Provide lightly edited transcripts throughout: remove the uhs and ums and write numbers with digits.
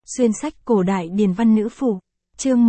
Xuyên sách cổ đại điền văn nữ phủ. Chương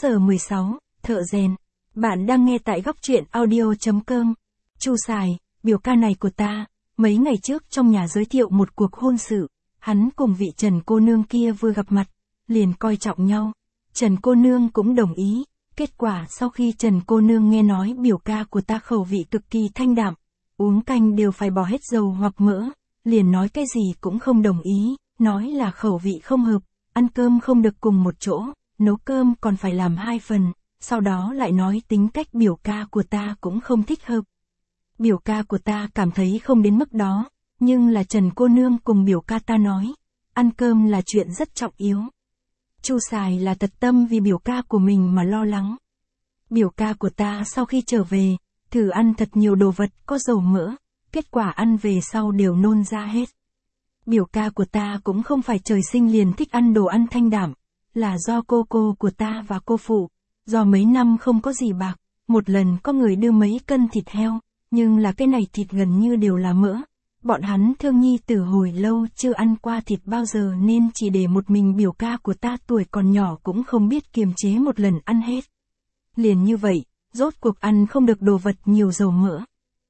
16:16, thợ rèn. Bạn đang nghe tại góc truyện audio.com. Chu Sài, biểu ca này của ta, mấy ngày trước trong nhà giới thiệu một cuộc hôn sự, hắn cùng vị Trần cô nương kia vừa gặp mặt, liền coi trọng nhau. Trần cô nương cũng đồng ý, kết quả sau khi Trần cô nương nghe nói biểu ca của ta khẩu vị cực kỳ thanh đạm, uống canh đều phải bỏ hết dầu hoặc mỡ, liền nói cái gì cũng không đồng ý, nói là khẩu vị không hợp, ăn cơm không được cùng một chỗ, nấu cơm còn phải làm 2 phần, sau đó lại nói tính cách biểu ca của ta cũng không thích hợp. Biểu ca của ta cảm thấy không đến mức đó, nhưng là Trần cô nương cùng biểu ca ta nói, ăn cơm là chuyện rất trọng yếu. Chu Sài là thật tâm vì biểu ca của mình mà lo lắng. Biểu ca của ta sau khi trở về, thử ăn thật nhiều đồ vật có dầu mỡ, kết quả ăn về sau đều nôn ra hết. Biểu ca của ta cũng không phải trời sinh liền thích ăn đồ ăn thanh đạm, là do cô của ta và cô phụ, do mấy năm không có gì bạc, một lần có người đưa mấy cân thịt heo, nhưng là cái này thịt gần như đều là mỡ. Bọn hắn thương nhi từ hồi lâu chưa ăn qua thịt bao giờ nên chỉ để một mình biểu ca của ta tuổi còn nhỏ cũng không biết kiềm chế một lần ăn hết. Liền như vậy, rốt cuộc ăn không được đồ vật nhiều dầu mỡ.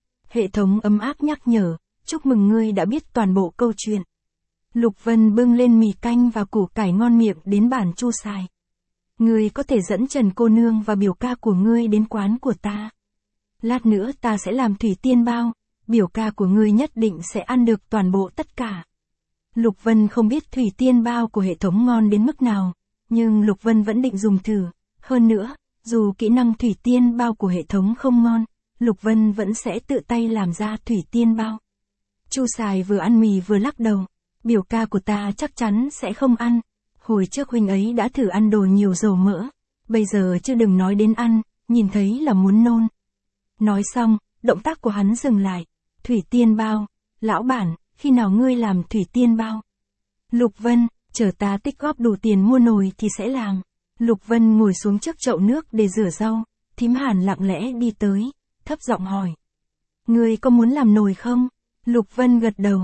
Hệ thống ấm áp nhắc nhở, chúc mừng ngươi đã biết toàn bộ câu chuyện. Lục Vân bưng lên mì canh và củ cải ngon miệng đến bàn Chu Sài. Ngươi có thể dẫn Trần cô nương và biểu ca của ngươi đến quán của ta. Lát nữa ta sẽ làm thủy tiên bao, biểu ca của ngươi nhất định sẽ ăn được toàn bộ tất cả. Lục Vân không biết thủy tiên bao của hệ thống ngon đến mức nào, nhưng Lục Vân vẫn định dùng thử. Hơn nữa, dù kỹ năng thủy tiên bao của hệ thống không ngon, Lục Vân vẫn sẽ tự tay làm ra thủy tiên bao. Chu Sài vừa ăn mì vừa lắc đầu, biểu ca của ta chắc chắn sẽ không ăn. Hồi trước huynh ấy đã thử ăn đồ nhiều dầu mỡ, bây giờ chứ đừng nói đến ăn, nhìn thấy là muốn nôn. Nói xong, động tác của hắn dừng lại. Thủy tiên bao, lão bản, khi nào ngươi làm thủy tiên bao? Lục Vân, chờ ta tích góp đủ tiền mua nồi thì sẽ làm. Lục Vân ngồi xuống trước chậu nước để rửa rau, Thím Hàn lặng lẽ đi tới, thấp giọng hỏi. Ngươi có muốn làm nồi không? Lục Vân gật đầu,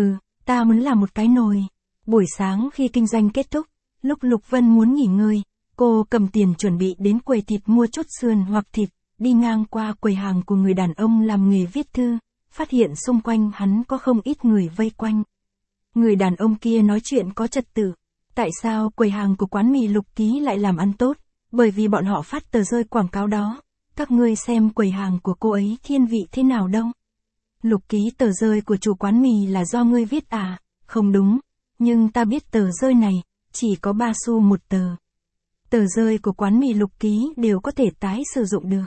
ta muốn làm một cái nồi. Buổi sáng khi kinh doanh kết thúc, lúc Lục Vân muốn nghỉ ngơi, cô cầm tiền chuẩn bị đến quầy thịt mua chút sườn hoặc thịt, đi ngang qua quầy hàng của người đàn ông làm nghề viết thư, phát hiện xung quanh hắn có không ít người vây quanh. Người đàn ông kia nói chuyện có trật tự. Tại sao quầy hàng của quán mì Lục Ký lại làm ăn tốt? Bởi vì bọn họ phát tờ rơi quảng cáo đó. Các ngươi xem quầy hàng của cô ấy thiên vị thế nào đâu? Lục Ký tờ rơi của chủ quán mì là do ngươi viết à? Không đúng, nhưng ta biết tờ rơi này, chỉ có 3 xu một tờ. Tờ rơi của quán mì Lục Ký đều có thể tái sử dụng được.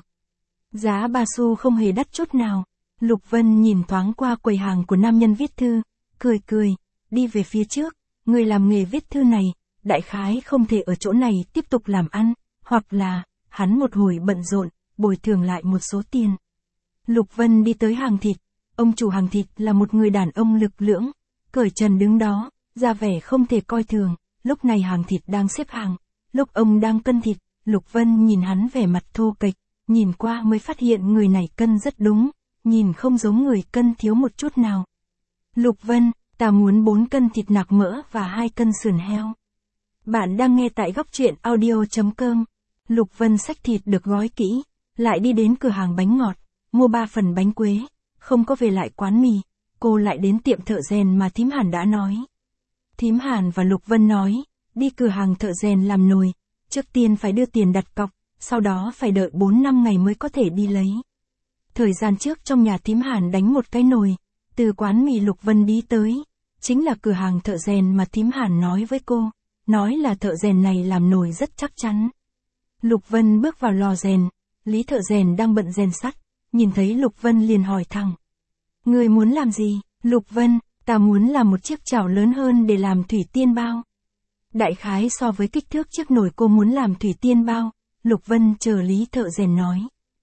Giá 3 xu không hề đắt chút nào. Lục Vân nhìn thoáng qua quầy hàng của nam nhân viết thư, cười, đi về phía trước, người làm nghề viết thư này, đại khái không thể ở chỗ này tiếp tục làm ăn, hoặc là, hắn một hồi bận rộn, bồi thường lại một số tiền. Lục Vân đi tới hàng thịt, ông chủ hàng thịt là một người đàn ông lực lưỡng, cởi trần đứng đó, ra vẻ không thể coi thường, lúc này hàng thịt đang xếp hàng, lúc ông đang cân thịt, Lục Vân nhìn hắn vẻ mặt thô kệch, nhìn qua mới phát hiện người này cân rất đúng, nhìn không giống người cân thiếu một chút nào. Lục Vân, ta muốn 4 cân thịt nạc mỡ và 2 cân sườn heo. Bạn đang nghe tại góc truyện audio.com. Lục Vân xách thịt được gói kỹ, lại đi đến cửa hàng bánh ngọt, mua 3 phần bánh quế, không có về lại quán mì, cô lại đến tiệm thợ rèn mà Thím Hàn đã nói. Thím Hàn và Lục Vân nói, đi cửa hàng thợ rèn làm nồi, trước tiên phải đưa tiền đặt cọc, sau đó phải đợi 4-5 ngày mới có thể đi lấy. Thời gian trước trong nhà Thím Hàn đánh một cái nồi, từ quán mì Lục Vân đi tới, chính là cửa hàng thợ rèn mà Thím Hàn nói với cô, nói là thợ rèn này làm nồi rất chắc chắn. Lục Vân bước vào lò rèn, Lý thợ rèn đang bận rèn sắt, nhìn thấy Lục Vân liền hỏi thẳng. Người muốn làm gì? Lục Vân, ta muốn làm một chiếc chảo lớn hơn để làm thủy tiên bao. Đại khái so với kích thước chiếc nồi cô muốn làm thủy tiên bao, Lục Vân chờ Lý thợ rèn nói.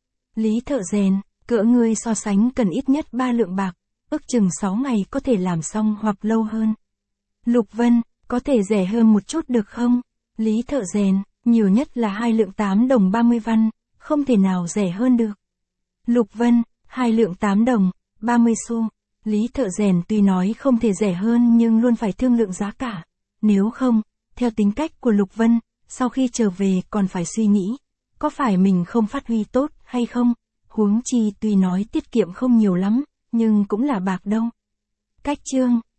Lý thợ rèn, cỡ ngươi so sánh cần ít nhất 3 lượng bạc, ước chừng 6 ngày có thể làm xong hoặc lâu hơn. Lục Vân, có thể rẻ hơn một chút được không? Lý thợ rèn, nhiều nhất là 2 lượng 8 đồng 30 văn, không thể nào rẻ hơn được. Lục Vân, 2 lượng 8 đồng, 30 xu. Lý thợ rèn tuy nói không thể rẻ hơn nhưng luôn phải thương lượng giá cả. Nếu không, Theo tính cách của Lục Vân, sau khi trở về còn phải suy nghĩ, có phải mình không phát huy tốt hay không? Huống chi tuy nói tiết kiệm không nhiều lắm, nhưng cũng là bạc đâu. Cách chương